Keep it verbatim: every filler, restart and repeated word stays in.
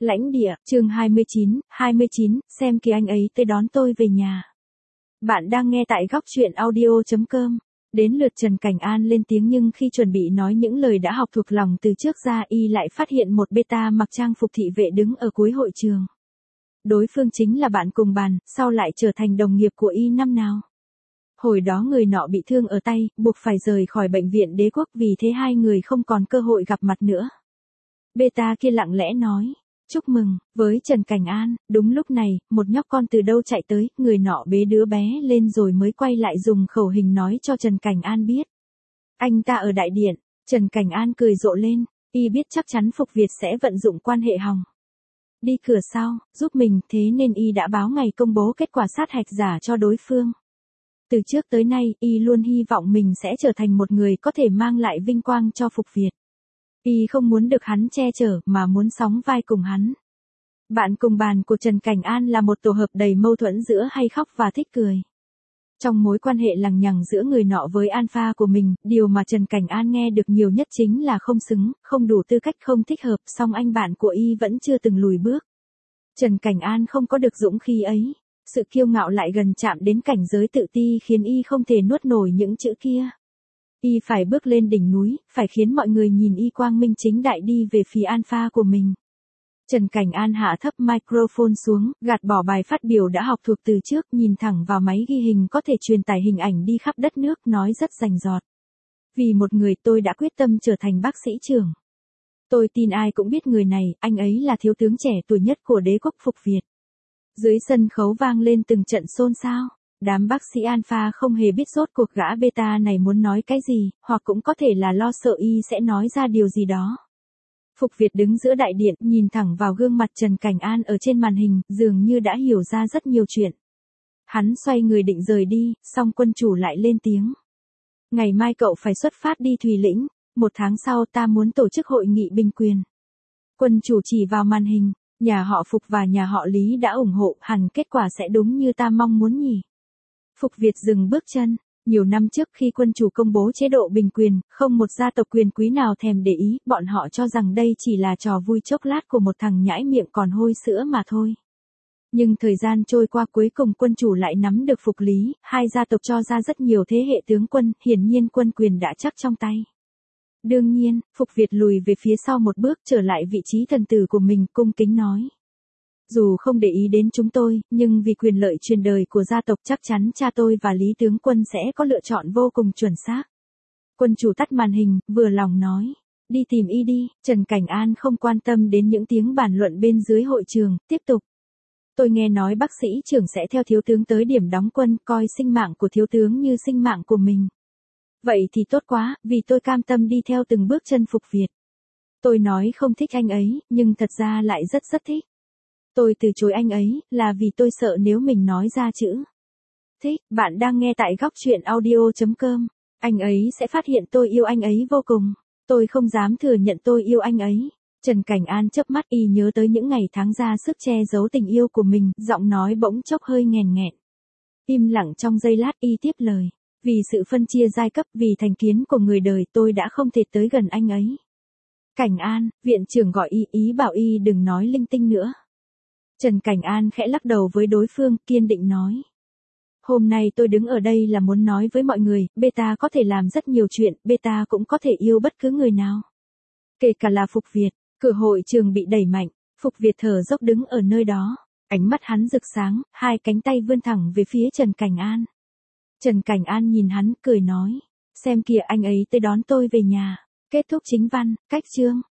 Lãnh địa, chương hai mươi chín, hai mươi chín, xem kìa anh ấy tới đón tôi về nhà. Bạn đang nghe tại góc truyện audio chấm com. Đến lượt Trần Cảnh An lên tiếng nhưng khi chuẩn bị nói những lời đã học thuộc lòng từ trước ra y lại phát hiện một beta mặc trang phục thị vệ đứng ở cuối hội trường. Đối phương chính là bạn cùng bàn, sau lại trở thành đồng nghiệp của y năm nào. Hồi đó người nọ bị thương ở tay, buộc phải rời khỏi bệnh viện Đế Quốc vì thế hai người không còn cơ hội gặp mặt nữa. Beta kia lặng lẽ nói. Chúc mừng, với Trần Cảnh An, đúng lúc này, một nhóc con từ đâu chạy tới, người nọ bế đứa bé lên rồi mới quay lại dùng khẩu hình nói cho Trần Cảnh An biết. Anh ta ở đại điện, Trần Cảnh An cười rộ lên, y biết chắc chắn Phục Việt sẽ vận dụng quan hệ hòng. Đi cửa sau, giúp mình, thế nên y đã báo ngày công bố kết quả sát hạch giả cho đối phương. Từ trước tới nay, y luôn hy vọng mình sẽ trở thành một người có thể mang lại vinh quang cho Phục Việt. Y không muốn được hắn che chở mà muốn sóng vai cùng hắn. Bạn cùng bàn của Trần Cảnh An là một tổ hợp đầy mâu thuẫn giữa hay khóc và thích cười. Trong mối quan hệ lằng nhằng giữa người nọ với alpha của mình, điều mà Trần Cảnh An nghe được nhiều nhất chính là không xứng, không đủ tư cách, không thích hợp, song anh bạn của y vẫn chưa từng lùi bước. Trần Cảnh An không có được dũng khí ấy. Sự kiêu ngạo lại gần chạm đến cảnh giới tự ti khiến y không thể nuốt nổi những chữ kia. Y phải bước lên đỉnh núi, phải khiến mọi người nhìn y quang minh chính đại đi về phía alpha của mình. Trần Cảnh An hạ thấp microphone xuống, gạt bỏ bài phát biểu đã học thuộc từ trước, nhìn thẳng vào máy ghi hình có thể truyền tải hình ảnh đi khắp đất nước, nói rất rành rọt. Vì một người tôi đã quyết tâm trở thành bác sĩ trưởng. Tôi tin ai cũng biết người này, anh ấy là thiếu tướng trẻ tuổi nhất của Đế Quốc Phục Việt. Dưới sân khấu vang lên từng trận xôn xao. Đám bác sĩ alpha không hề biết rốt cuộc gã beta này muốn nói cái gì, hoặc cũng có thể là lo sợ y sẽ nói ra điều gì đó. Phục Việt đứng giữa đại điện, nhìn thẳng vào gương mặt Trần Cảnh An ở trên màn hình, dường như đã hiểu ra rất nhiều chuyện. Hắn xoay người định rời đi, song quân chủ lại lên tiếng. Ngày mai cậu phải xuất phát đi Thùy Lĩnh, một tháng sau ta muốn tổ chức hội nghị binh quyền. Quân chủ chỉ vào màn hình. Nhà họ Phục và nhà họ Lý đã ủng hộ, hẳn kết quả sẽ đúng như ta mong muốn nhỉ. Phục Việt dừng bước chân. Nhiều năm trước khi quân chủ công bố chế độ bình quyền, không một gia tộc quyền quý nào thèm để ý, bọn họ cho rằng đây chỉ là trò vui chốc lát của một thằng nhãi miệng còn hôi sữa mà thôi. Nhưng thời gian trôi qua cuối cùng quân chủ lại nắm được Phục Lý, hai gia tộc cho ra rất nhiều thế hệ tướng quân, hiển nhiên quân quyền đã chắc trong tay. Đương nhiên, Phục Việt lùi về phía sau một bước trở lại vị trí thần tử của mình, cung kính nói. Dù không để ý đến chúng tôi, nhưng vì quyền lợi truyền đời của gia tộc chắc chắn cha tôi và Lý tướng quân sẽ có lựa chọn vô cùng chuẩn xác. Quân chủ tắt màn hình, vừa lòng nói. Đi tìm y đi, Trần Cảnh An không quan tâm đến những tiếng bàn luận bên dưới hội trường, tiếp tục. Tôi nghe nói bác sĩ trưởng sẽ theo thiếu tướng tới điểm đóng quân, coi sinh mạng của thiếu tướng như sinh mạng của mình. Vậy thì tốt quá, vì tôi cam tâm đi theo từng bước chân Phục Việt. Tôi nói không thích anh ấy, nhưng thật ra lại rất rất thích. Tôi từ chối anh ấy, là vì tôi sợ nếu mình nói ra chữ thích. Bạn đang nghe tại góc truyện audio chấm com. Anh ấy sẽ phát hiện tôi yêu anh ấy vô cùng. Tôi không dám thừa nhận tôi yêu anh ấy. Trần Cảnh An chớp mắt, y nhớ tới những ngày tháng ra sức che giấu tình yêu của mình, giọng nói bỗng chốc hơi nghèn nghẹn. Im lặng trong giây lát, y tiếp lời. Vì sự phân chia giai cấp, vì thành kiến của người đời, tôi đã không thể tới gần anh ấy. Cảnh An, viện trưởng gọi y, ý bảo y đừng nói linh tinh nữa. Trần Cảnh An khẽ lắc đầu với đối phương, kiên định nói. Hôm nay tôi đứng ở đây là muốn nói với mọi người, beta có thể làm rất nhiều chuyện, beta cũng có thể yêu bất cứ người nào. Kể cả là Phục Việt. Cửa hội trường bị đẩy mạnh, Phục Việt thở dốc đứng ở nơi đó. Ánh mắt hắn rực sáng, hai cánh tay vươn thẳng về phía Trần Cảnh An. Trần Cảnh An nhìn hắn, cười nói. Xem kìa anh ấy tới đón tôi về nhà. Kết thúc chính văn, cách chương.